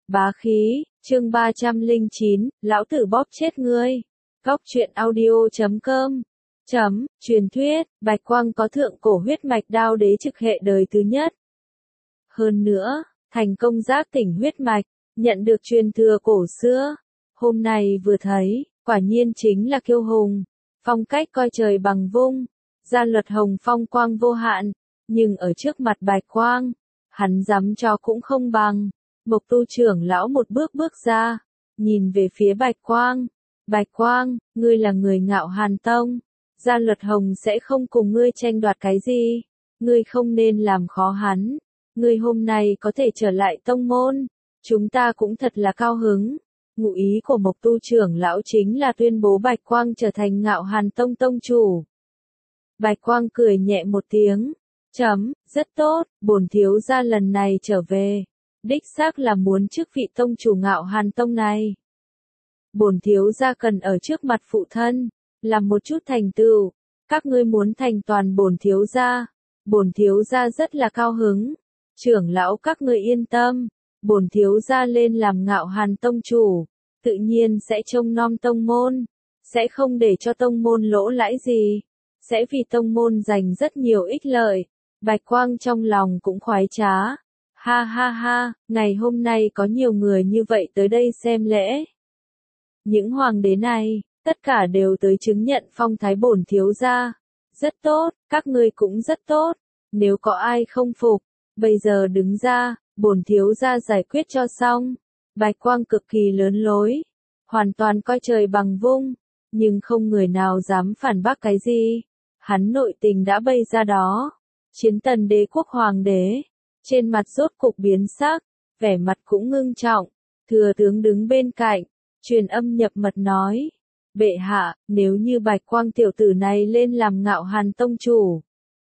Bá khí, chương 309, lão tử bóp chết ngươi. Góc truyện audio.com. Truyền thuyết, Bạch Quang có thượng cổ huyết mạch đao đế trực hệ đời thứ nhất. Hơn nữa, thành công giác tỉnh huyết mạch, nhận được truyền thừa cổ xưa. Hôm nay vừa thấy, quả nhiên chính là kiêu hùng. Phong cách coi trời bằng vung, gia luật hồng phong quang vô hạn, nhưng ở trước mặt Bạch Quang, hắn dám cho cũng không bằng. Mộc Tu trưởng lão một bước bước ra, nhìn về phía Bạch Quang. Bạch Quang, ngươi là người Ngạo Hàn Tông, gia luật hồng sẽ không cùng ngươi tranh đoạt cái gì, ngươi không nên làm khó hắn. Ngươi hôm nay có thể trở lại tông môn, chúng ta cũng thật là cao hứng. Ngụ ý của Mộc Tu trưởng lão chính là tuyên bố Bạch Quang trở thành Ngạo Hàn Tông tông chủ. Bạch Quang cười nhẹ một tiếng, rất tốt, bổn thiếu gia lần này trở về, đích xác là muốn chức vị tông chủ Ngạo Hàn Tông này. Bổn thiếu gia cần ở trước mặt phụ thân, làm một chút thành tựu, các ngươi muốn thành toàn bổn thiếu gia rất là cao hứng. Trưởng lão các ngươi yên tâm, bổn thiếu gia lên làm Ngạo Hàn Tông chủ, tự nhiên sẽ trông nom tông môn, sẽ không để cho tông môn lỗ lãi gì, sẽ vì tông môn giành rất nhiều ích lợi. Bạch Quang trong lòng cũng khoái trá. Ha ha ha, ngày hôm nay có nhiều người như vậy tới đây xem lễ. Những hoàng đế này, tất cả đều tới chứng nhận phong thái bổn thiếu gia. Rất tốt, các ngươi cũng rất tốt. Nếu có ai không phục, bây giờ đứng ra, bổn thiếu gia giải quyết cho xong. Bạch Quang cực kỳ lớn lối, hoàn toàn coi trời bằng vung, nhưng không người nào dám phản bác cái gì. Hắn nội tình đã bày ra đó. Chiến Tần đế quốc hoàng đế, trên mặt rốt cục biến sắc, vẻ mặt cũng ngưng trọng. Thừa tướng đứng bên cạnh, truyền âm nhập mật nói: bệ hạ, nếu như Bạch Quang tiểu tử này lên làm Ngạo Hàn Tông chủ,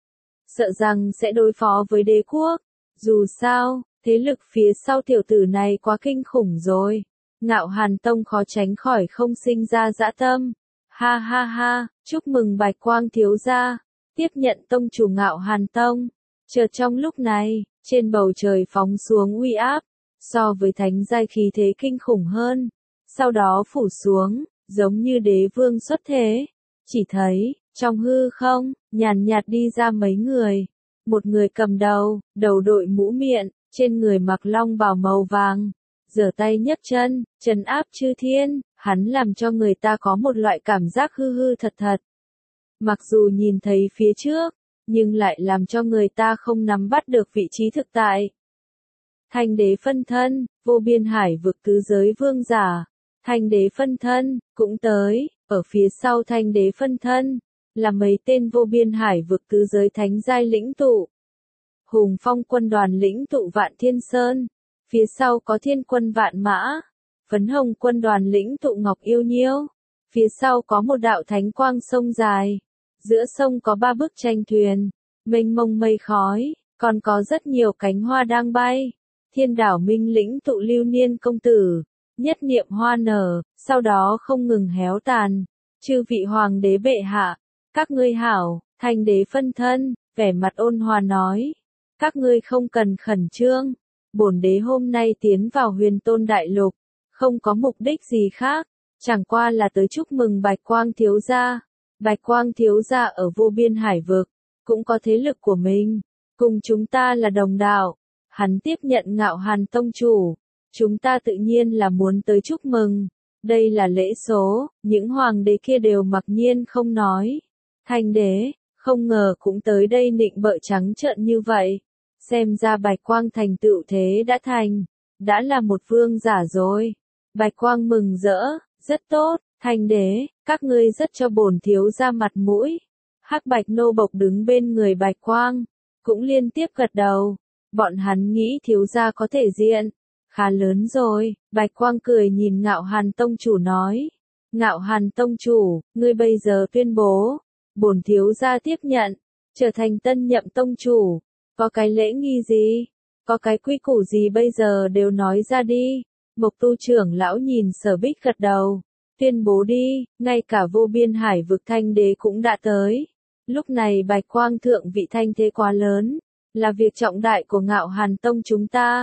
sợ rằng sẽ đối phó với đế quốc. Dù sao, thế lực phía sau tiểu tử này quá kinh khủng rồi. Ngạo Hàn Tông khó tránh khỏi không sinh ra dã tâm. Ha ha ha, chúc mừng Bạch Quang thiếu gia, tiếp nhận tông chủ Ngạo Hàn Tông. Chợt trong lúc này, trên bầu trời phóng xuống uy áp, so với thánh giai khí thế kinh khủng hơn. Sau đó phủ xuống, giống như đế vương xuất thế. Chỉ thấy, trong hư không, nhàn nhạt đi ra mấy người. Một người cầm đầu, đầu đội mũ miệng, trên người mặc long bào màu vàng, giở tay nhấc chân, trấn áp chư thiên. Hắn làm cho người ta có một loại cảm giác hư hư thật thật. Mặc dù nhìn thấy phía trước, nhưng lại làm cho người ta không nắm bắt được vị trí thực tại. Thanh đế phân thân, vô biên hải vực tứ giới vương giả. Thanh đế phân thân, cũng tới, ở phía sau thanh đế phân thân, là mấy tên vô biên hải vực tứ giới thánh giai lĩnh tụ. Hùng phong quân đoàn lĩnh tụ Vạn Thiên Sơn, phía sau có thiên quân Vạn Mã. Phấn hồng quân đoàn lĩnh tụ Ngọc Yêu Nhiêu, phía sau có một đạo thánh quang sông dài. Giữa sông có 3 bức tranh thuyền, mênh mông mây khói, còn có rất nhiều cánh hoa đang bay. Thiên đảo minh lĩnh tụ Lưu Niên công tử, nhất niệm hoa nở, sau đó không ngừng héo tàn. Chư vị hoàng đế bệ hạ, các ngươi hảo. Thanh đế phân thân, vẻ mặt ôn hòa nói: các ngươi không cần khẩn trương, bổn đế hôm nay tiến vào Huyền Tôn đại lục, không có mục đích gì khác, chẳng qua là tới chúc mừng Bạch Quang thiếu gia. Bạch Quang thiếu gia ở vô biên hải vực, cũng có thế lực của mình, cùng chúng ta là đồng đạo. Hắn tiếp nhận Ngạo Hàn Tông chủ, chúng ta tự nhiên là muốn tới chúc mừng. Đây là lễ số. Những hoàng đế kia đều mặc nhiên không nói. Thanh đế, không ngờ cũng tới đây nịnh bợ trắng trợn như vậy. Xem ra Bạch Quang thành tựu thế đã thành, đã là một vương giả rồi. Bạch Quang mừng rỡ, rất tốt. Thanh đế, các ngươi rất cho bổn thiếu gia mặt mũi. Hắc Bạch nô bộc đứng bên người Bạch Quang, cũng liên tiếp gật đầu. Bọn hắn nghĩ thiếu gia có thể diện, khá lớn rồi. Bạch Quang cười nhìn Ngạo Hàn Tông chủ nói: Ngạo Hàn Tông chủ, ngươi bây giờ tuyên bố, bổn thiếu gia tiếp nhận, trở thành tân nhậm tông chủ. Có cái lễ nghi gì, có cái quy củ gì bây giờ đều nói ra đi. Mộc Tu trưởng lão nhìn Sở Bích gật đầu. Tuyên bố đi, ngay cả vô biên hải vực thanh đế cũng đã tới. Lúc này Bạch Quang thượng vị thanh thế quá lớn, là việc trọng đại của Ngạo Hàn Tông chúng ta.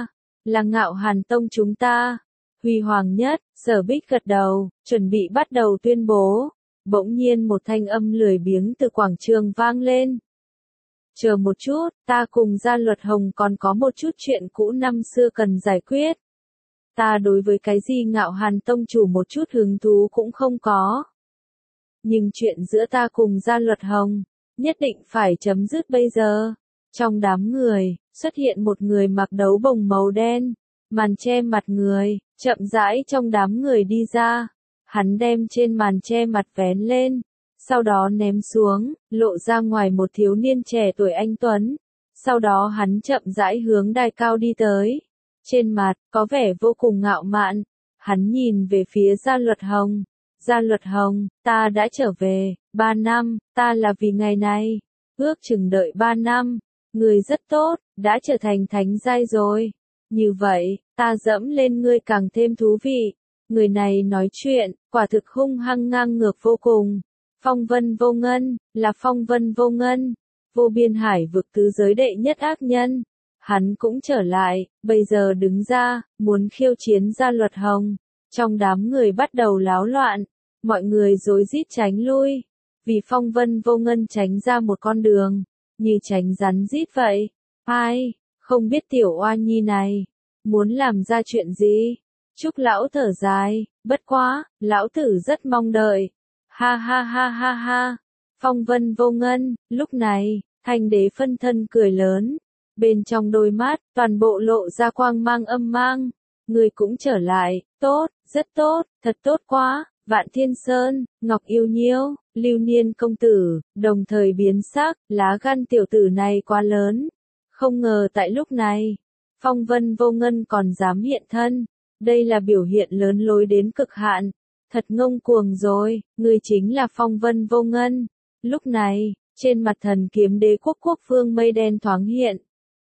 Là Ngạo Hàn Tông chúng ta. Huy hoàng nhất, Sở Bích gật đầu, chuẩn bị bắt đầu tuyên bố. Bỗng nhiên một thanh âm lười biếng từ quảng trường vang lên. Chờ một chút, ta cùng Gia Luật Hồng còn có một chút chuyện cũ năm xưa cần giải quyết. Ta đối với cái gì Ngạo Hàn Tông chủ một chút hứng thú cũng không có. Nhưng chuyện giữa ta cùng Gia Luật Hồng, nhất định phải chấm dứt bây giờ. Trong đám người, xuất hiện một người mặc đấu bồng màu đen, màn che mặt người, chậm rãi trong đám người đi ra. Hắn đem trên màn che mặt vén lên, sau đó ném xuống, lộ ra ngoài một thiếu niên trẻ tuổi anh tuấn. Sau đó hắn chậm rãi hướng đài cao đi tới. Trên mặt, có vẻ vô cùng ngạo mạn. Hắn nhìn về phía Gia Luật Hồng. Gia Luật Hồng, ta đã trở về, 3 năm, ta là vì ngày này. Ước chừng đợi 3 năm, người rất tốt, đã trở thành thánh giai rồi. Như vậy, ta dẫm lên ngươi càng thêm thú vị. Người này nói chuyện, quả thực hung hăng ngang ngược vô cùng. Phong Vân Vô Ngân, là Phong Vân Vô Ngân, vô biên hải vực tứ giới đệ nhất ác nhân. Hắn cũng trở lại, bây giờ đứng ra, muốn khiêu chiến Gia Luật Hồng. Trong đám người bắt đầu láo loạn, mọi người rối rít tránh lui. Vì Phong Vân Vô Ngân tránh ra một con đường, như tránh rắn rít vậy. Ai, không biết tiểu oa nhi này, muốn làm ra chuyện gì? Trúc lão thở dài, bất quá, lão tử rất mong đợi. Ha ha ha ha ha. Phong Vân Vô Ngân, lúc này, Thanh Đế phân thân cười lớn. Bên trong đôi mắt, toàn bộ lộ ra quang mang âm mang. Người cũng trở lại, tốt, rất tốt, thật tốt quá. Vạn Thiên Sơn, Ngọc Yêu Nhiêu, Lưu Niên công tử, đồng thời biến sắc, lá gan tiểu tử này quá lớn. Không ngờ tại lúc này, Phong Vân Vô Ngân còn dám hiện thân. Đây là biểu hiện lớn lối đến cực hạn. Thật ngông cuồng rồi, người chính là Phong Vân Vô Ngân. Lúc này, trên mặt Thần Kiếm Đế quốc quốc vương mây đen thoáng hiện.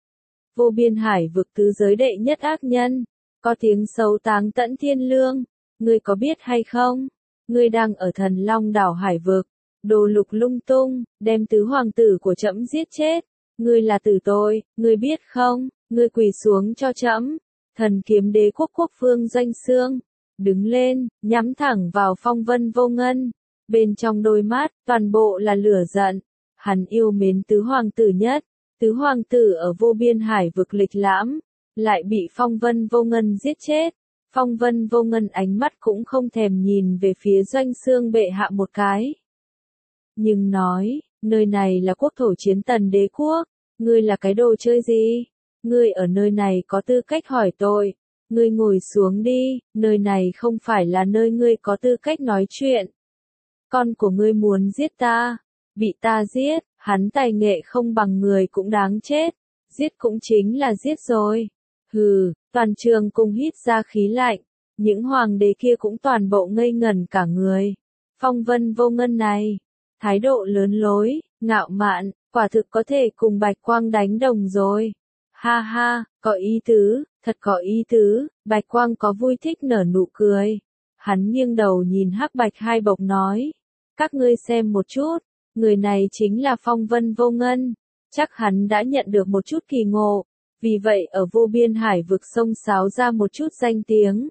Vô biên hải vực tứ giới đệ nhất ác nhân, có tiếng xấu táng tận thiên lương. Ngươi có biết hay không? Ngươi đang ở Thần Long đảo hải vực, đồ lục lung tung, đem tứ hoàng tử của trẫm giết chết. Ngươi là tử tội, ngươi biết không? Ngươi quỳ xuống cho trẫm. Thần Kiếm Đế quốc quốc vương Doanh Xương đứng lên, nhắm thẳng vào Phong Vân Vô Ngân. Bên trong đôi mắt, toàn bộ là lửa giận. Hắn yêu mến tứ hoàng tử nhất. Tứ hoàng tử ở vô biên hải vực lịch lãm, lại bị Phong Vân Vô Ngân giết chết. Phong Vân Vô Ngân ánh mắt cũng không thèm nhìn về phía Doanh Xương bệ hạ một cái. Nhưng nói, nơi này là quốc thổ Chiến Tần đế quốc, ngươi là cái đồ chơi gì? Ngươi ở nơi này có tư cách hỏi tội. Ngươi ngồi xuống đi, nơi này không phải là nơi ngươi có tư cách nói chuyện. Con của ngươi muốn giết ta, bị ta giết, hắn tài nghệ không bằng người cũng đáng chết. Giết cũng chính là giết rồi. Hừ, toàn trường cùng hít ra khí lạnh. Những hoàng đế kia cũng toàn bộ ngây ngẩn cả người. Phong Vân Vô Ngân này, thái độ lớn lối, ngạo mạn, quả thực có thể cùng Bạch Quang đánh đồng rồi. Ha ha, có ý tứ, thật có ý tứ. Bạch Quang có vui thích nở nụ cười. Hắn nghiêng đầu nhìn Hắc Bạch hai bộc nói. Các ngươi xem một chút, người này chính là Phong Vân Vô Ngân. Chắc hắn đã nhận được một chút kỳ ngộ. Vì vậy ở vô biên hải vực sông sáo ra một chút danh tiếng.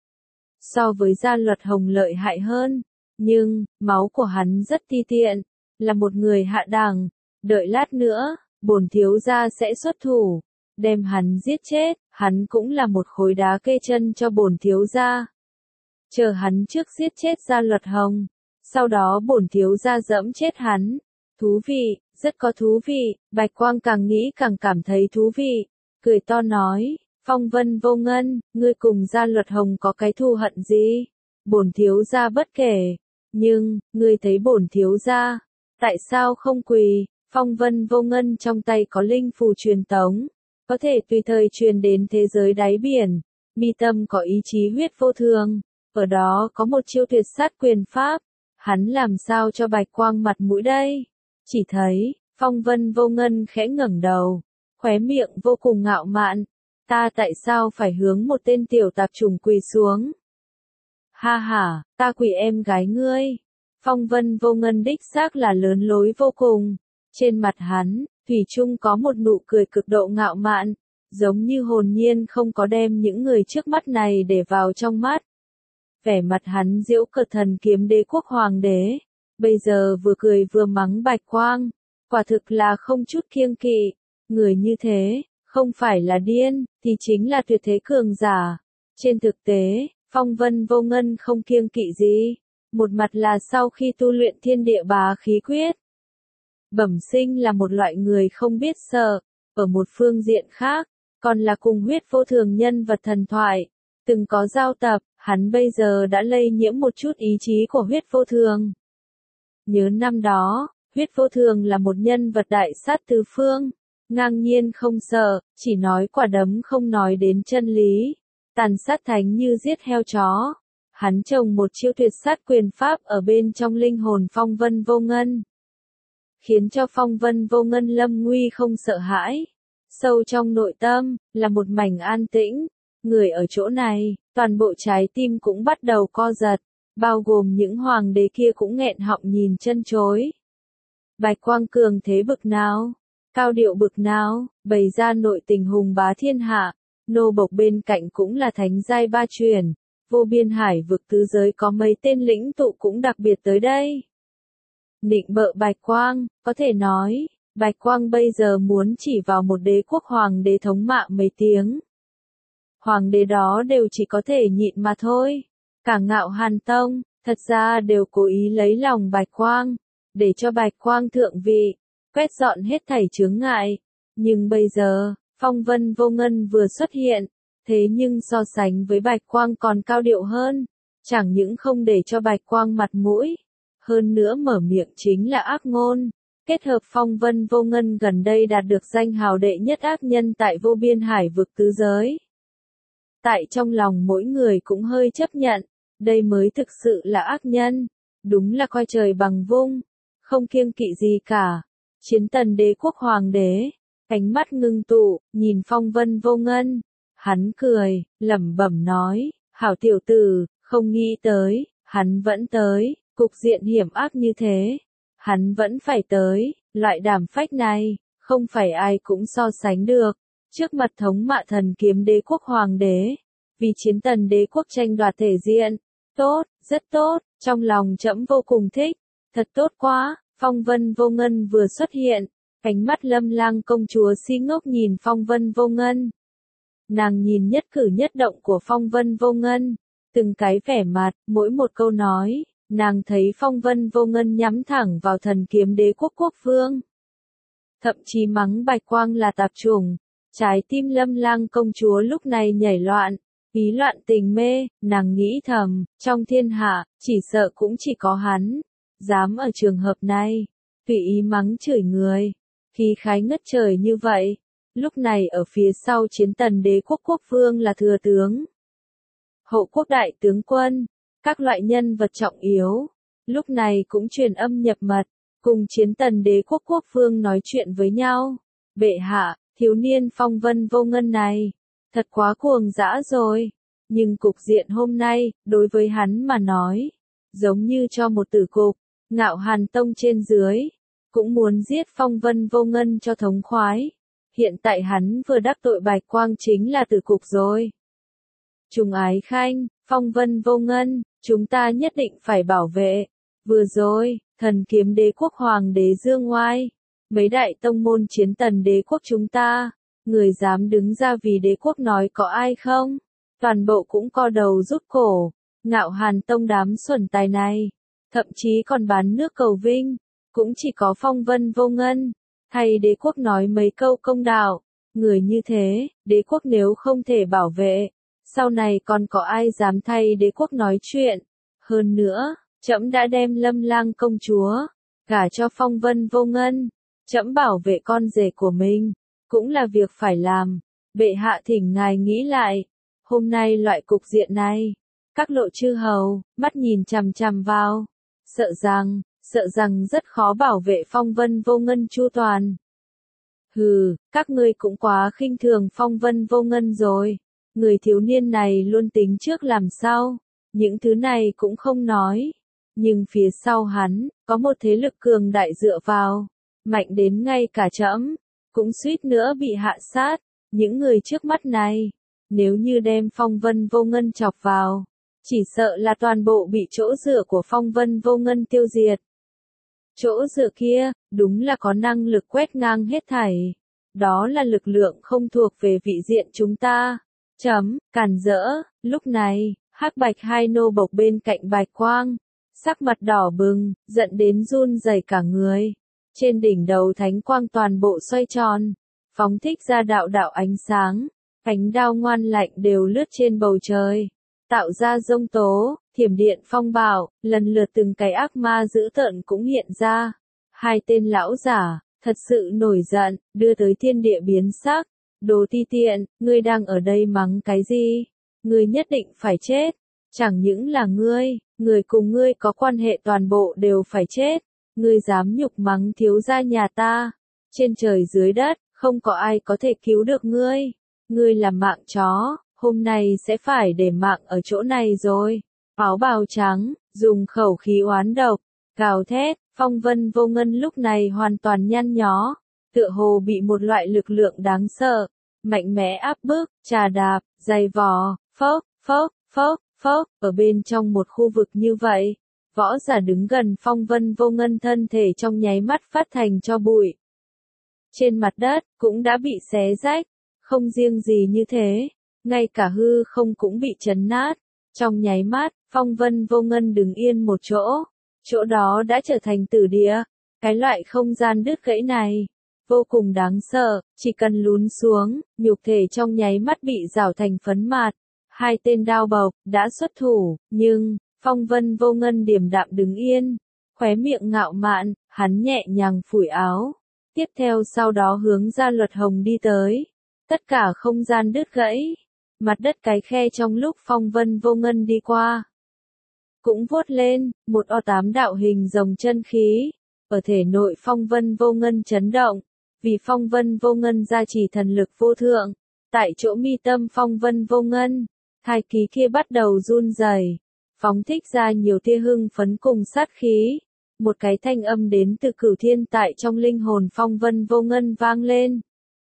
So với Gia Luật Hồng lợi hại hơn. Nhưng, máu của hắn rất ti tiện. Là một người hạ đẳng. Đợi lát nữa, bổn thiếu gia sẽ xuất thủ. Đem hắn giết chết, hắn cũng là một khối đá kê chân cho bổn thiếu gia. Chờ hắn trước giết chết Gia Luật Hồng. Sau đó bổn thiếu gia dẫm chết hắn. Thú vị, rất có thú vị. Bạch Quang càng nghĩ càng cảm thấy thú vị. Cười to nói, Phong Vân Vô Ngân, ngươi cùng Gia Luật Hồng có cái thù hận gì? Bổn thiếu gia bất kể. Nhưng, ngươi thấy bổn thiếu gia, tại sao không quỳ? Phong Vân Vô Ngân trong tay có linh phù truyền tống, có thể tùy thời truyền đến thế giới đáy biển. Mi tâm có ý chí huyết vô thường, ở đó có một chiêu tuyệt sát quyền pháp. Hắn làm sao cho Bạch Quang mặt mũi đây? Chỉ thấy, Phong Vân Vô Ngân khẽ ngẩng đầu, khóe miệng vô cùng ngạo mạn. Ta tại sao phải hướng một tên tiểu tạp chủng quỳ xuống? Ha ha, ta quỳ em gái ngươi. Phong Vân Vô Ngân đích xác là lớn lối vô cùng. Trên mặt hắn, thủy chung có một nụ cười cực độ ngạo mạn. giống như hồn nhiên không có đem những người trước mắt này để vào trong mắt. Vẻ mặt hắn giễu cợt thần kiếm đế quốc hoàng đế, bây giờ vừa cười vừa mắng Bạch Quang, quả thực là không chút kiêng kỵ, người như thế, không phải là điên, thì chính là tuyệt thế cường giả. Trên thực tế, Phong Vân Vô Ngân không kiêng kỵ gì, một mặt là sau khi tu luyện thiên địa bá khí quyết, bẩm sinh là một loại người không biết sợ, ở một phương diện khác, còn là cùng huyết vô thường nhân vật thần thoại, từng có giao tập, hắn bây giờ đã lây nhiễm một chút ý chí của huyết vô thường. Nhớ năm đó, huyết vô thường là một nhân vật đại sát tứ phương, ngang nhiên không sợ, chỉ nói quả đấm không nói đến chân lý, tàn sát thánh như giết heo chó. Hắn trồng một chiêu tuyệt sát quyền pháp ở bên trong linh hồn Phong Vân Vô Ngân, khiến cho Phong Vân Vô Ngân lâm nguy không sợ hãi. Sâu trong nội tâm, là một mảnh an tĩnh, người ở chỗ này, toàn bộ trái tim cũng bắt đầu co giật, bao gồm những hoàng đế kia cũng nghẹn họng nhìn chân chối. Bạch Quang cường thế bực nào, cao điệu bực nào, bày ra nội tình hùng bá thiên hạ, nô bộc bên cạnh cũng là thánh giai ba truyền, vô biên hải vực tứ giới có mấy tên lĩnh tụ cũng đặc biệt tới đây. Nịnh bợ Bạch Quang, có thể nói, Bạch Quang bây giờ muốn chỉ vào một đế quốc hoàng đế thống mạ mấy tiếng. Hoàng đế đó đều chỉ có thể nhịn mà thôi. Cả Ngạo Hàn Tông, thật ra đều cố ý lấy lòng Bạch Quang, để cho Bạch Quang thượng vị, quét dọn hết thảy chướng ngại. Nhưng bây giờ, Phong Vân Vô Ngân vừa xuất hiện, thế nhưng so sánh với Bạch Quang còn cao điệu hơn, chẳng những không để cho Bạch Quang mặt mũi, hơn nữa mở miệng chính là ác ngôn. Kết hợp Phong Vân Vô Ngân gần đây đạt được danh hào đệ nhất ác nhân tại vô biên hải vực tứ giới. Tại trong lòng mỗi người cũng hơi chấp nhận, đây mới thực sự là ác nhân, đúng là coi trời bằng vung, không kiêng kỵ gì cả. Chiến Tần đế quốc hoàng đế, ánh mắt ngưng tụ, nhìn Phong Vân Vô Ngân, hắn cười, lẩm bẩm nói, hảo tiểu tử, không nghĩ tới, hắn vẫn tới, cục diện hiểm ác như thế. Hắn vẫn phải tới, loại đảm phách này, không phải ai cũng so sánh được. Trước mặt thống mạ thần kiếm đế quốc hoàng đế, vì Chiến Tần đế quốc tranh đoạt thể diện. Tốt, rất tốt, trong lòng trẫm vô cùng thích, thật tốt quá. Phong Vân Vô Ngân vừa xuất hiện, ánh mắt Lâm Lang công chúa si ngốc nhìn Phong Vân Vô Ngân. Nàng nhìn nhất cử nhất động của Phong Vân Vô Ngân, từng cái vẻ mặt, mỗi một câu nói. Nàng thấy Phong Vân Vô Ngân nhắm thẳng vào thần kiếm đế quốc quốc vương. Thậm chí mắng Bạch Quang là tạp chủng. Trái tim Lâm Lang công chúa lúc này nhảy loạn, ý loạn tình mê, nàng nghĩ thầm, trong thiên hạ, chỉ sợ cũng chỉ có hắn, dám ở trường hợp này, tùy ý mắng chửi người, khí khái ngất trời như vậy. Lúc này ở phía sau Chiến Tần đế quốc quốc vương là thừa tướng, hậu quốc đại tướng quân, các loại nhân vật trọng yếu, lúc này cũng truyền âm nhập mật, cùng Chiến Tần đế quốc quốc vương nói chuyện với nhau. Bệ hạ, thiếu niên Phong Vân Vô Ngân này, thật quá cuồng dã rồi, nhưng cục diện hôm nay, đối với hắn mà nói, giống như cho một tử cục, Ngạo Hàn Tông trên dưới, cũng muốn giết Phong Vân Vô Ngân cho thống khoái. Hiện tại hắn vừa đắc tội Bạch Quang chính là tử cục rồi. Trùng Ái Khanh, Phong Vân Vô Ngân, chúng ta nhất định phải bảo vệ. Vừa rồi, thần kiếm đế quốc hoàng đế dương ngoai, mấy đại tông môn Chiến Tần đế quốc chúng ta, người dám đứng ra vì đế quốc nói có ai không? Toàn bộ cũng co đầu rút cổ, Ngạo Hàn Tông đám xuẩn tài này, thậm chí còn bán nước cầu vinh, cũng chỉ có Phong Vân Vô Ngân, thay đế quốc nói mấy câu công đạo, người như thế, đế quốc nếu không thể bảo vệ, sau này còn có ai dám thay đế quốc nói chuyện. Hơn nữa, trẫm đã đem Lâm Lang công chúa gả cho Phong Vân Vô Ngân, trẫm bảo vệ con rể của mình, cũng là việc phải làm. Bệ hạ thỉnh ngài nghĩ lại, hôm nay loại cục diện này, các lộ chư hầu, mắt nhìn chằm chằm vào, sợ rằng rất khó bảo vệ Phong Vân Vô Ngân chu toàn. Hừ, các ngươi cũng quá khinh thường Phong Vân Vô Ngân rồi. Người thiếu niên này luôn tính trước làm sau, những thứ này cũng không nói. Nhưng phía sau hắn, có một thế lực cường đại dựa vào, mạnh đến ngay cả trẫm cũng suýt nữa bị hạ sát. những người trước mắt này, nếu như đem Phong Vân Vô Ngân chọc vào, chỉ sợ là toàn bộ bị chỗ dựa của Phong Vân Vô Ngân tiêu diệt. Chỗ dựa kia, đúng là có năng lực quét ngang hết thảy. Đó là lực lượng không thuộc về vị diện chúng ta. Cản rỡ, lúc này, hắc bạch hai nô bộc bên cạnh Bạch Quang, sắc mặt đỏ bừng, giận đến run rẩy cả người. Trên đỉnh đầu thánh quang toàn bộ xoay tròn, phóng thích ra đạo đạo ánh sáng, cánh đao ngoan lạnh đều lướt trên bầu trời, tạo ra giông tố, thiểm điện phong bạo, lần lượt từng cái ác ma dữ tợn cũng hiện ra. Hai tên lão giả, thật sự nổi giận, đưa tới thiên địa biến sắc. Đồ ti tiện, ngươi đang ở đây mắng cái gì? Ngươi nhất định phải chết. Chẳng những là ngươi, người cùng ngươi có quan hệ toàn bộ đều phải chết. Ngươi dám nhục mắng thiếu gia nhà ta. Trên trời dưới đất, không có ai có thể cứu được ngươi. Ngươi là mạng chó, hôm nay sẽ phải để mạng ở chỗ này rồi. Áo bào trắng, dùng khẩu khí oán độc, gào thét, Phong Vân Vô Ngân lúc này hoàn toàn nhăn nhó, tựa hồ bị một loại lực lượng đáng sợ, mạnh mẽ áp bức, trà đạp, giày vò, phốc, phốc, phốc, phốc, ở bên trong một khu vực như vậy. Võ giả đứng gần Phong Vân Vô Ngân thân thể trong nháy mắt phát thành tro bụi. Trên mặt đất, cũng đã bị xé rách, không riêng gì như thế, ngay cả hư không cũng bị chấn nát. Trong nháy mắt, Phong Vân Vô Ngân đứng yên một chỗ đó đã trở thành tử địa. Cái loại không gian đứt gãy này, vô cùng đáng sợ, chỉ cần lún xuống, nhục thể trong nháy mắt bị rào thành phấn mạt. Hai tên đao bộc, đã xuất thủ, nhưng, Phong Vân Vô Ngân điềm đạm đứng yên, khóe miệng ngạo mạn, hắn nhẹ nhàng phủi áo. Tiếp theo sau đó hướng ra Luật Hồng đi tới. Tất cả không gian đứt gãy, mặt đất cái khe trong lúc Phong Vân Vô Ngân đi qua. Cũng vuốt lên, một O8 đạo hình rồng chân khí, ở thể nội Phong Vân Vô Ngân chấn động, vì Phong Vân Vô Ngân gia trì thần lực vô thượng, tại chỗ mi tâm Phong Vân Vô Ngân, thai ký kia bắt đầu run rẩy, phóng thích ra nhiều tia hưng phấn cùng sát khí. Một cái thanh âm đến từ cửu thiên tại trong linh hồn Phong Vân Vô Ngân vang lên.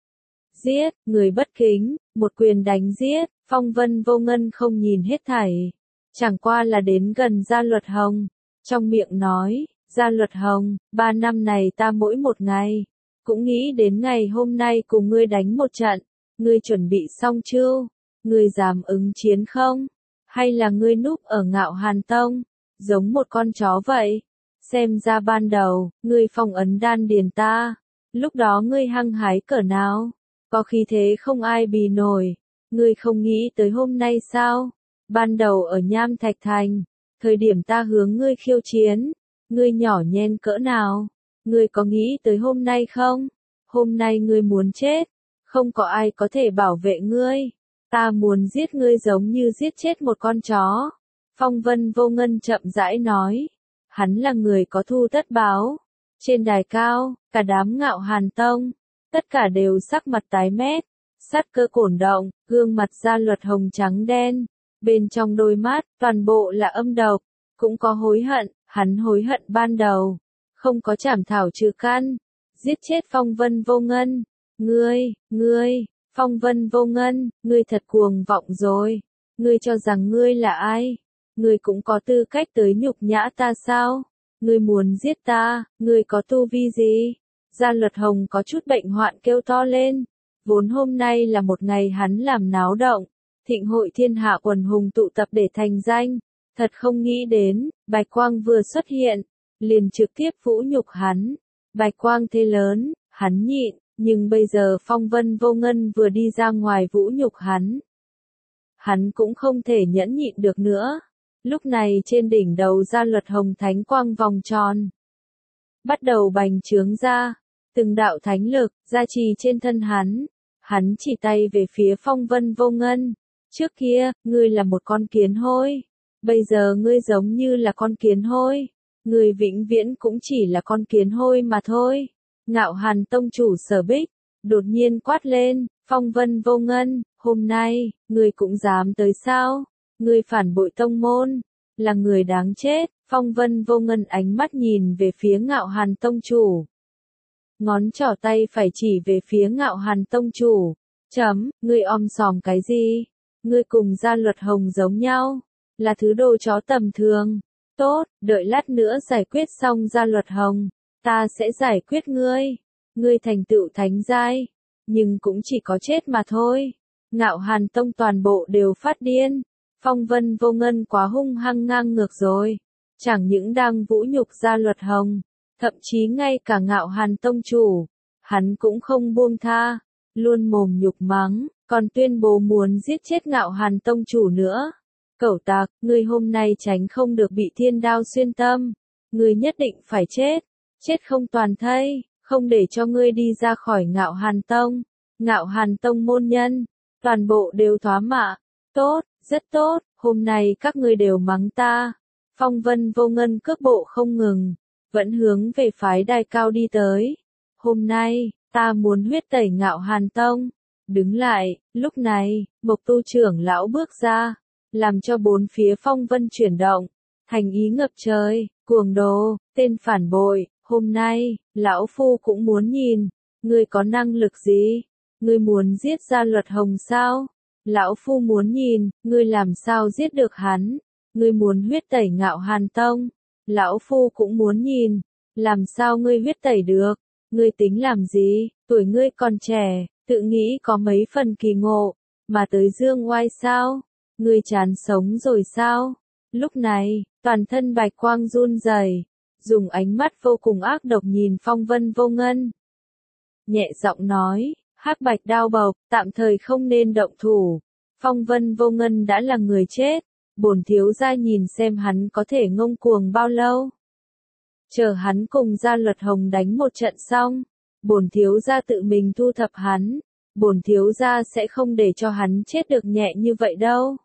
Giết, người bất kính, một quyền đánh giết, Phong Vân Vô Ngân không nhìn hết thảy. Chẳng qua là đến gần Gia Luật Hồng, trong miệng nói, Gia Luật Hồng, 3 năm này ta mỗi một ngày, cũng nghĩ đến ngày hôm nay cùng ngươi đánh một trận, ngươi chuẩn bị xong chưa? Ngươi dám ứng chiến không? Hay là ngươi núp ở Ngạo Hàn Tông, giống một con chó vậy? Xem ra ban đầu, ngươi phong ấn đan điền ta, lúc đó ngươi hăng hái cỡ nào? Có khí thế không ai bì nổi, ngươi không nghĩ tới hôm nay sao? Ban đầu ở Nham Thạch Thành, thời điểm ta hướng ngươi khiêu chiến, ngươi nhỏ nhen cỡ nào? Ngươi có nghĩ tới hôm nay không? Hôm nay ngươi muốn chết, không có ai có thể bảo vệ ngươi. Ta muốn giết ngươi giống như giết chết một con chó. Phong Vân Vô Ngân chậm rãi nói, hắn là người có thu tất báo. Trên đài cao, cả đám Ngạo Hàn Tông, tất cả đều sắc mặt tái mét, sát cơ cổn động, gương mặt Gia Luật Hồng trắng đen. Bên trong đôi mắt, toàn bộ là âm độc, cũng có hối hận, hắn hối hận ban đầu, không có trảm thảo trừ căn, giết chết Phong Vân Vô Ngân. Ngươi, Phong Vân Vô Ngân, ngươi thật cuồng vọng rồi, ngươi cho rằng ngươi là ai? Ngươi cũng có tư cách tới nhục nhã ta sao? Ngươi muốn giết ta, ngươi có tu vi gì? Gia Luật Hồng có chút bệnh hoạn kêu to lên, vốn hôm nay là một ngày hắn làm náo động. Thịnh hội thiên hạ quần hùng tụ tập để thành danh, thật không nghĩ đến, Bạch Quang vừa xuất hiện, liền trực tiếp vũ nhục hắn. Bạch Quang thế lớn, hắn nhịn, nhưng bây giờ Phong Vân Vô Ngân vừa đi ra ngoài vũ nhục hắn. Hắn cũng không thể nhẫn nhịn được nữa. Lúc này trên đỉnh đầu Gia Luật Hồng thánh quang vòng tròn, bắt đầu bành trướng ra, từng đạo thánh lực, gia trì trên thân hắn. Hắn chỉ tay về phía Phong Vân Vô Ngân. Trước kia, ngươi là một con kiến hôi. Bây giờ ngươi giống như là con kiến hôi. Ngươi vĩnh viễn cũng chỉ là con kiến hôi mà thôi. Ngạo Hàn Tông chủ Sở Bích, đột nhiên quát lên, Phong Vân Vô Ngân, hôm nay, ngươi cũng dám tới sao? Ngươi phản bội tông môn, là người đáng chết. Phong Vân Vô Ngân ánh mắt nhìn về phía Ngạo Hàn Tông chủ. Ngón trỏ tay phải chỉ về phía Ngạo Hàn Tông chủ, Ngươi om sòm cái gì? Ngươi cùng Gia Luật Hồng giống nhau, là thứ đồ chó tầm thường. Tốt, đợi lát nữa giải quyết xong Gia Luật Hồng, ta sẽ giải quyết ngươi. Ngươi thành tựu thánh giai, nhưng cũng chỉ có chết mà thôi. Ngạo Hàn Tông toàn bộ đều phát điên. Phong Vân Vô Ngân quá hung hăng ngang ngược rồi. Chẳng những đang vũ nhục Gia Luật Hồng, thậm chí ngay cả Ngạo Hàn Tông chủ, hắn cũng không buông tha, luôn mồm nhục mắng, còn tuyên bố muốn giết chết Ngạo Hàn Tông chủ nữa. Cẩu tặc, ngươi hôm nay tránh không được bị thiên đao xuyên tâm, ngươi nhất định phải chết, chết không toàn thây, không để cho ngươi đi ra khỏi Ngạo Hàn Tông. Ngạo Hàn Tông môn nhân, toàn bộ đều thoá mạ. Tốt, rất tốt, hôm nay các ngươi đều mắng ta. Phong Vân Vô Ngân cước bộ không ngừng, vẫn hướng về phái đài cao đi tới. Hôm nay, ta muốn huyết tẩy Ngạo Hàn Tông. Đứng lại, lúc này, Mộc Tu trưởng lão bước ra, làm cho bốn phía phong vân chuyển động, thành ý ngập trời, cuồng đồ, tên phản bội, hôm nay, lão phu cũng muốn nhìn, ngươi có năng lực gì? Ngươi muốn giết Gia Luật Hồng sao? Lão phu muốn nhìn, ngươi làm sao giết được hắn? Ngươi muốn huyết tẩy Ngạo Hàn Tông? Lão phu cũng muốn nhìn, làm sao ngươi huyết tẩy được? Ngươi tính làm gì? Tuổi ngươi còn trẻ, tự nghĩ có mấy phần kỳ ngộ, mà tới dương oai sao? Ngươi chán sống rồi sao? Lúc này, toàn thân bạch quang run rẩy, dùng ánh mắt vô cùng ác độc nhìn Phong Vân Vô Ngân. Nhẹ giọng nói, hắc bạch đao bộc, tạm thời không nên động thủ. Phong Vân Vô Ngân đã là người chết, bổn thiếu gia nhìn xem hắn có thể ngông cuồng bao lâu. Chờ hắn cùng Gia Luật Hồng đánh một trận xong, bổn thiếu gia tự mình thu thập hắn, bổn thiếu gia sẽ không để cho hắn chết được nhẹ như vậy đâu.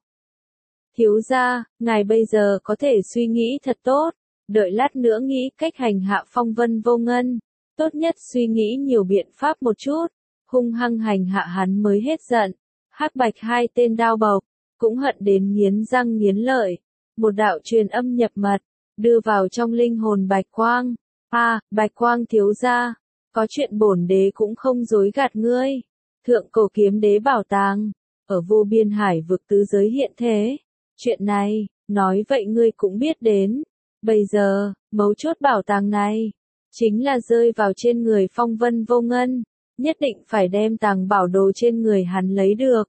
Thiếu gia, ngài bây giờ có thể suy nghĩ thật tốt, đợi lát nữa nghĩ cách hành hạ Phong Vân Vô Ngân, tốt nhất suy nghĩ nhiều biện pháp một chút, hung hăng hành hạ hắn mới hết giận. Hắc bạch hai tên đao bộc, cũng hận đến nghiến răng nghiến lợi, một đạo truyền âm nhập mật, đưa vào trong linh hồn bạch quang. Bạch quang thiếu gia, có chuyện bổn đế cũng không dối gạt ngươi. Thượng cổ kiếm đế bảo tàng, ở vô biên hải vực tứ giới hiện thế. Chuyện này, nói vậy ngươi cũng biết đến. Bây giờ, mấu chốt bảo tàng này, chính là rơi vào trên người Phong Vân Vô Ngân, nhất định phải đem tàng bảo đồ trên người hắn lấy được.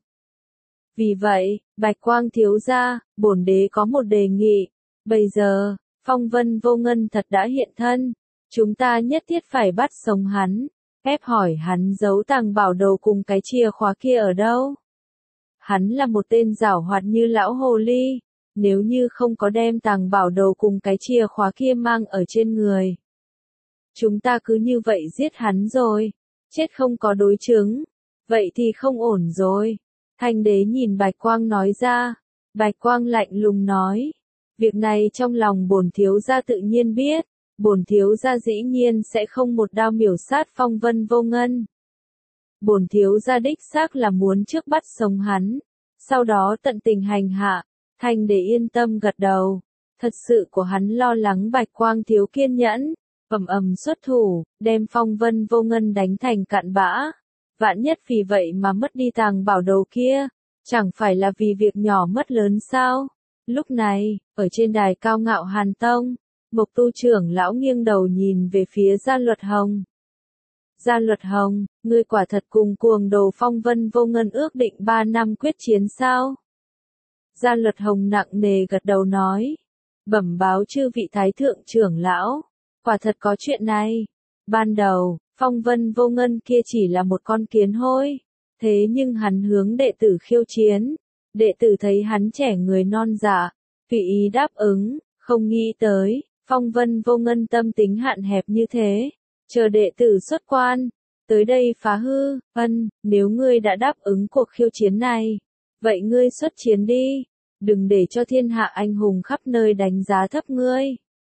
Vì vậy, Bạch Quang thiếu gia, bổn đế có một đề nghị. Bây giờ, Phong Vân Vô Ngân thật đã hiện thân, chúng ta nhất thiết phải bắt sống hắn, ép hỏi hắn giấu tàng bảo đồ cùng cái chìa khóa kia ở đâu. Hắn là một tên giảo hoạt như lão hồ ly, nếu như không có đem tàng bảo đồ cùng cái chìa khóa kia mang ở trên người, chúng ta cứ như vậy giết hắn rồi, chết không có đối chứng, vậy thì không ổn rồi. Thanh đế nhìn Bạch Quang nói ra, Bạch Quang lạnh lùng nói, việc này trong lòng bổn thiếu gia tự nhiên biết, bổn thiếu gia dĩ nhiên sẽ không một đao miểu sát Phong Vân Vô Ngân. Bổn thiếu gia đích xác là muốn trước bắt sống hắn, sau đó tận tình hành hạ. Thanh đế yên tâm gật đầu, thật sự của hắn lo lắng Bạch Quang thiếu kiên nhẫn, xuất thủ, đem Phong Vân Vô Ngân đánh thành cặn bã. Vạn nhất vì vậy mà mất đi tàng bảo đồ kia, chẳng phải là vì việc nhỏ mất lớn sao? Lúc này, ở trên đài cao Ngạo Hàn Tông, Mộc Tu trưởng lão nghiêng đầu nhìn về phía Gia Luật Hồng. Gia Luật Hồng, ngươi quả thật cùng cuồng đồ Phong Vân Vô Ngân ước định 3 năm quyết chiến sao? Gia Luật Hồng nặng nề gật đầu nói, bẩm báo chư vị thái thượng trưởng lão, quả thật có chuyện này. Ban đầu, Phong Vân Vô Ngân kia chỉ là một con kiến hôi, thế nhưng hắn hướng đệ tử khiêu chiến, đệ tử thấy hắn trẻ người non dạ, tùy ý đáp ứng, không nghĩ tới, Phong Vân Vô Ngân tâm tính hạn hẹp như thế, chờ đệ tử xuất quan, tới đây phá hư. Nếu ngươi đã đáp ứng cuộc khiêu chiến này, vậy ngươi xuất chiến đi, đừng để cho thiên hạ anh hùng khắp nơi đánh giá thấp ngươi.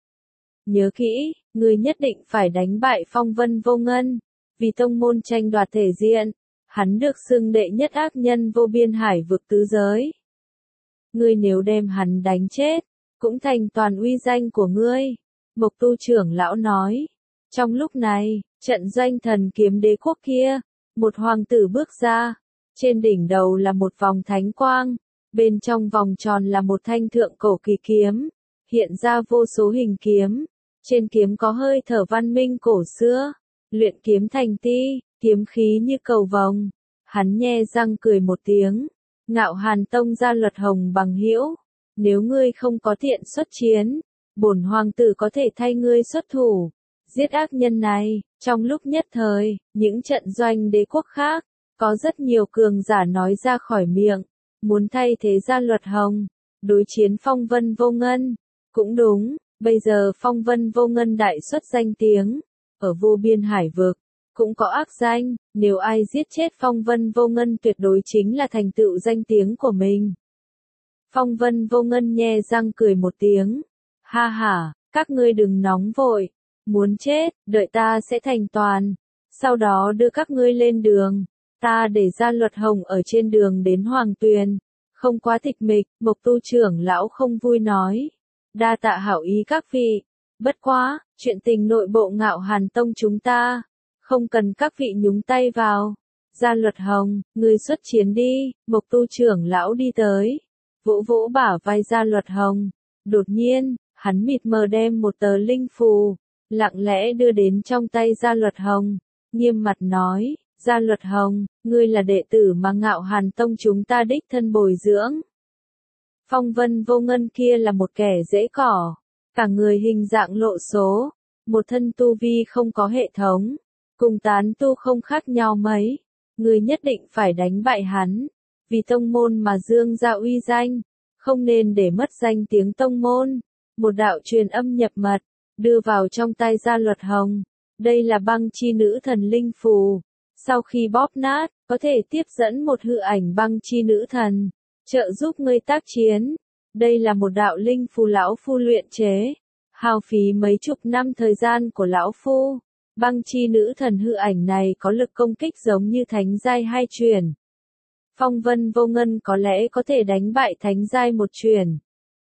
Nhớ kỹ, ngươi nhất định phải đánh bại Phong Vân Vô Ngân, vì tông môn tranh đoạt thể diện, hắn được xưng đệ nhất ác nhân vô biên hải vực tứ giới. Ngươi nếu đem hắn đánh chết, cũng thành toàn uy danh của ngươi. Mộc Tu trưởng lão nói. Trong lúc này, trận doanh thần kiếm đế quốc kia, một hoàng tử bước ra, Trên đỉnh đầu là một vòng thánh quang, bên trong vòng tròn là một thanh thượng cổ kỳ kiếm, hiện ra vô số hình kiếm. Trên kiếm có hơi thở văn minh cổ xưa, luyện kiếm thành ti, kiếm khí như cầu vồng. Hắn nhe răng cười một tiếng, Ngạo Hàn Tông Gia Luật Hồng bằng hữu, nếu ngươi không có tiện xuất chiến, bổn hoàng tử có thể thay ngươi xuất thủ, giết ác nhân này. Trong lúc nhất thời, những trận doanh đế quốc khác, có rất nhiều cường giả nói ra khỏi miệng, muốn thay thế Gia Luật Hồng, đối chiến Phong Vân Vô Ngân. Cũng đúng, bây giờ Phong Vân Vô Ngân đại xuất danh tiếng, ở vô biên hải vực, cũng có ác danh, nếu ai giết chết Phong Vân Vô Ngân tuyệt đối chính là thành tựu danh tiếng của mình. Phong Vân Vô Ngân nhe răng cười một tiếng, ha ha, các ngươi đừng nóng vội, muốn chết, đợi ta sẽ thành toàn, sau đó đưa các ngươi lên đường, ta để Gia Luật Hồng ở trên đường đến Hoàng Tuyền, không quá tịch mịch. Mộc Tu trưởng lão không vui nói, đa tạ hảo ý các vị, bất quá, chuyện tình nội bộ Ngạo Hàn Tông chúng ta, không cần các vị nhúng tay vào. Gia Luật Hồng, ngươi xuất chiến đi. Mộc Tu trưởng lão đi tới, vỗ vỗ bả vai Gia Luật Hồng, đột nhiên, hắn mịt mờ đem một tờ linh phù, lặng lẽ đưa đến trong tay Gia Luật Hồng, nghiêm mặt nói, Gia Luật Hồng, ngươi là đệ tử mà Ngạo Hàn Tông chúng ta đích thân bồi dưỡng. Phong Vân Vô Ngân kia là một kẻ dễ cỏ, cả người hình dạng lộ số, một thân tu vi không có hệ thống, cùng tán tu không khác nhau mấy, ngươi nhất định phải đánh bại hắn, vì tông môn mà dương ra uy danh, không nên để mất danh tiếng tông môn. Một đạo truyền âm nhập mật, đưa vào trong tay Gia Luật Hồng, đây là băng chi nữ thần linh phù, sau khi bóp nát, có thể tiếp dẫn một hư ảnh băng chi nữ thần, trợ giúp ngươi tác chiến. Đây là một đạo linh phù lão phu luyện chế, hao phí mấy chục năm thời gian của lão phu. Băng chi nữ thần hư ảnh này có lực công kích giống như thánh giai 2 truyền. Phong Vân Vô Ngân có lẽ có thể đánh bại thánh giai 1 truyền,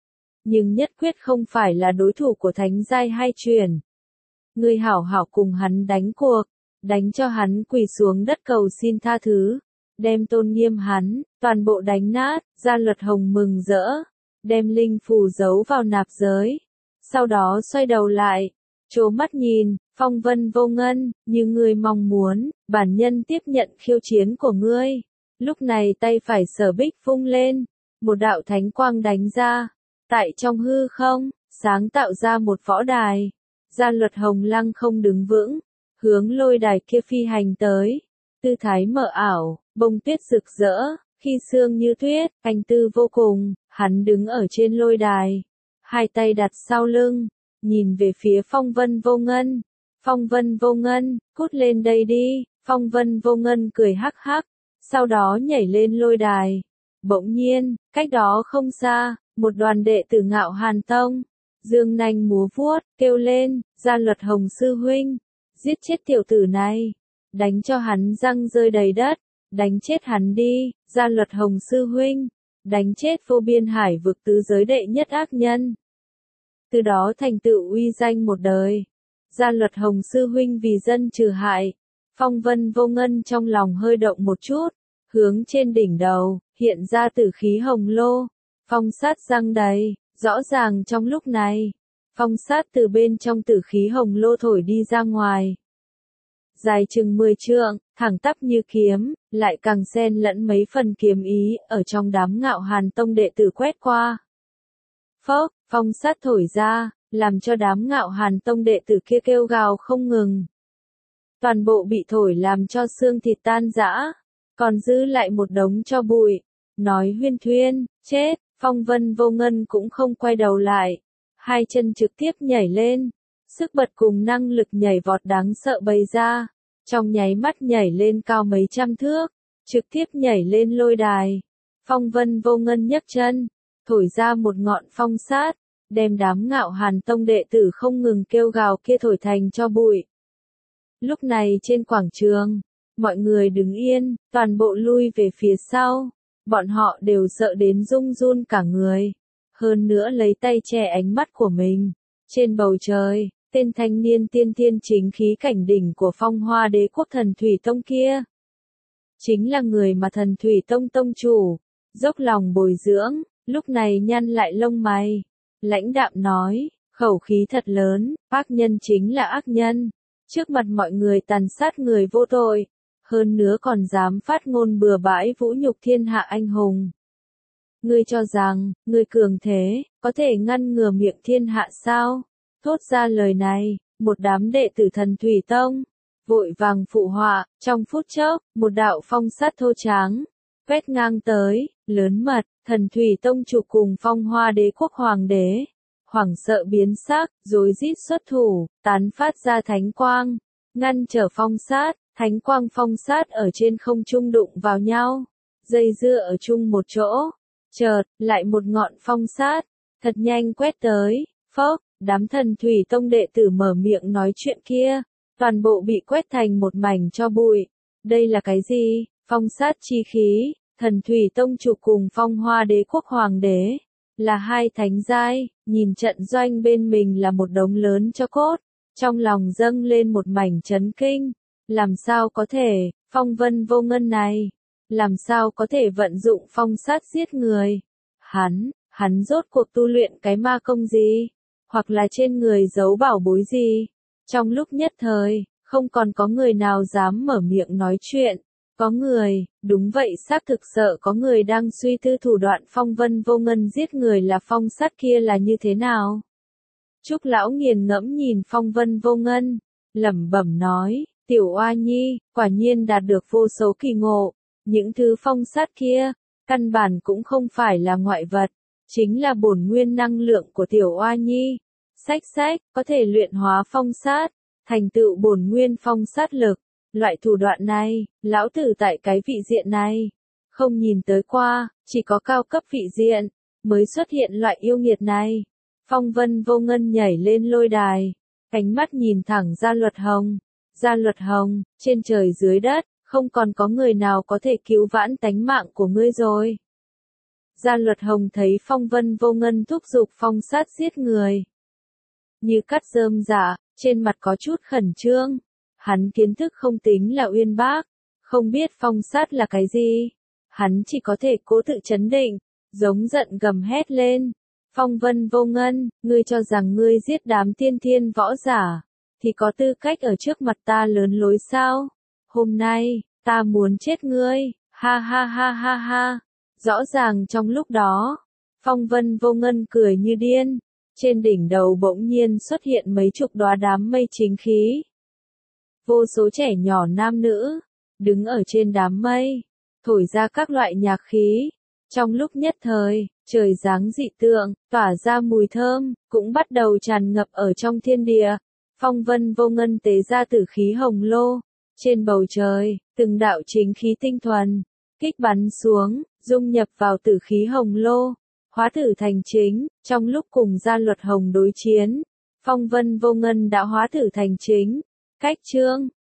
nhưng nhất quyết không phải là đối thủ của thánh giai 2 truyền. Ngươi hảo hảo cùng hắn đánh cuộc, đánh cho hắn quỳ xuống đất cầu xin tha thứ, đem tôn nghiêm hắn toàn bộ đánh nát. Gia Luật Hồng mừng rỡ, đem linh phù giấu vào nạp giới, sau đó xoay đầu lại, trố mắt nhìn. Phong Vân Vô Ngân, như ngươi mong muốn, bản nhân tiếp nhận khiêu chiến của ngươi. Lúc này tay phải Sở Bích vung lên, một đạo thánh quang đánh ra, tại trong hư không, sáng tạo ra một võ đài. Gia Luật Hồng lăng không đứng vững, hướng lôi đài kia phi hành tới, tư thái mờ ảo, bông tuyết rực rỡ, khi sương như tuyết, anh tư vô cùng. Hắn đứng ở trên lôi đài, hai tay đặt sau lưng, nhìn về phía Phong Vân Vô Ngân. Phong Vân Vô Ngân, cút lên đây đi. Phong Vân Vô Ngân cười hắc hắc, sau đó nhảy lên lôi đài. Bỗng nhiên, cách đó không xa, một đoàn đệ tử Ngạo Hàn Tông, dương nanh múa vuốt, kêu lên, Gia Luật Hồng sư huynh, giết chết tiểu tử này, đánh cho hắn răng rơi đầy đất, đánh chết hắn đi. Gia Luật Hồng sư huynh, đánh chết vô biên hải vực tứ giới đệ nhất ác nhân, từ đó thành tựu uy danh một đời. Gia Luật Hồng sư huynh vì dân trừ hại. Phong Vân Vô Ngân trong lòng hơi động một chút, hướng trên đỉnh đầu, hiện ra tử khí hồng lô, phong sát răng đầy, rõ ràng trong lúc này, phong sát từ bên trong tử khí hồng lô thổi đi ra ngoài. Dài chừng 10 trượng, thẳng tắp như kiếm, lại càng xen lẫn mấy phần kiếm ý, ở trong đám Ngạo Hàn Tông đệ tử quét qua. Phốc, phong sát thổi ra, làm cho đám Ngạo Hàn Tông đệ tử kia kêu gào không ngừng. Toàn bộ bị thổi làm cho xương thịt tan rã, còn giữ lại một đống tro bụi. Nói huyên thuyên, chết. Phong Vân Vô Ngân cũng không quay đầu lại, hai chân trực tiếp nhảy lên, sức bật cùng năng lực nhảy vọt đáng sợ bày ra, trong nháy mắt nhảy lên cao mấy trăm thước, trực tiếp nhảy lên lôi đài. Phong Vân Vô Ngân nhấc chân, thổi ra một ngọn phong sát, đem đám Ngạo Hàn Tông đệ tử không ngừng kêu gào kia thổi thành tro bụi. Lúc này trên quảng trường, mọi người đứng yên, toàn bộ lui về phía sau. Bọn họ đều sợ đến rung run cả người. Hơn nữa lấy tay che ánh mắt của mình. Trên bầu trời, tên thanh niên tiên thiên chính khí cảnh đỉnh của Phong Hoa Đế quốc Thần Thủy Tông kia. chính là người mà Thần Thủy Tông tông chủ dốc lòng bồi dưỡng, lúc này nhăn lại lông mày, lãnh đạm nói, khẩu khí thật lớn, ác nhân chính là ác nhân, trước mặt mọi người tàn sát người vô tội, hơn nữa còn dám phát ngôn bừa bãi vũ nhục thiên hạ anh hùng. Ngươi cho rằng, ngươi cường thế, có thể ngăn ngừa miệng thiên hạ sao? Thốt ra lời này, một đám đệ tử Thần Thủy Tông vội vàng phụ họa, trong phút chốc, một đạo phong sát thô tráng quét ngang tới, lớn mật, Thần Thủy Tông chủ cùng Phong Hoa Đế quốc hoàng đế hoảng sợ biến sắc, rối rít xuất thủ, tán phát ra thánh quang, ngăn trở phong sát, thánh quang phong sát ở trên không trung đụng vào nhau, dây dưa ở chung một chỗ. Chợt, lại một ngọn phong sát, thật nhanh quét tới, phốc, đám Thần Thủy Tông đệ tử mở miệng nói chuyện kia, toàn bộ bị quét thành một mảnh tro bụi. Đây là cái gì? Phong sát chi khí, Thần Thủy Tông chủ cùng Phong Hoa Đế quốc hoàng đế, là hai thánh giai, nhìn trận doanh bên mình là một đống lớn tro cốt, trong lòng dâng lên một mảnh chấn kinh, làm sao có thể, Phong Vân Vô Ngân này, làm sao có thể vận dụng phong sát giết người? Hắn rốt cuộc tu luyện cái ma công gì? Hoặc là trên người giấu bảo bối gì? Trong lúc nhất thời, không còn có người nào dám mở miệng nói chuyện. Có người, đúng vậy xác thực sợ có người đang suy tư thủ đoạn Phong Vân Vô Ngân giết người là phong sát kia là như thế nào? Trúc lão nghiền ngẫm nhìn Phong Vân Vô Ngân, lẩm bẩm nói, tiểu oa nhi, quả nhiên đạt được vô số kỳ ngộ. Những thứ phong sát kia, căn bản cũng không phải là ngoại vật, chính là bổn nguyên năng lượng của tiểu oa nhi. Sách, có thể luyện hóa phong sát, thành tựu bổn nguyên phong sát lực. Loại thủ đoạn này, lão tử tại cái vị diện này, không nhìn tới qua, chỉ có cao cấp vị diện, mới xuất hiện loại yêu nghiệt này. Phong Vân Vô Ngân nhảy lên lôi đài, ánh mắt nhìn thẳng Gia Luật Hồng. Gia Luật Hồng, trên trời dưới đất, không còn có người nào có thể cứu vãn tánh mạng của ngươi rồi. Gia Luật Hồng thấy Phong Vân Vô Ngân thúc giục phong sát giết người, như cắt rơm rạ, trên mặt có chút khẩn trương. Hắn kiến thức không tính là uyên bác, không biết phong sát là cái gì. Hắn chỉ có thể cố tự chấn định, giống giận gầm hét lên. Phong Vân Vô Ngân, ngươi cho rằng ngươi giết đám tiên thiên võ giả, thì có tư cách ở trước mặt ta lớn lối sao? Hôm nay, ta muốn chết ngươi, ha ha ha ha ha. Rõ ràng trong lúc đó, Phong Vân Vô Ngân cười như điên, trên đỉnh đầu bỗng nhiên xuất hiện mấy chục đóa đám mây chính khí. Vô số trẻ nhỏ nam nữ, đứng ở trên đám mây, thổi ra các loại nhạc khí. Trong lúc nhất thời, trời giáng dị tượng, tỏa ra mùi thơm, cũng bắt đầu tràn ngập ở trong thiên địa. Phong Vân Vô Ngân tế ra tử khí hồng lô. Trên bầu trời, từng đạo chính khí tinh thuần, kích bắn xuống, dung nhập vào tử khí hồng lô, hóa tử thành chính. Trong lúc cùng Gia Luật Hồng đối chiến, Phong Vân Vô Ngân đã hóa tử thành chính. Cách chương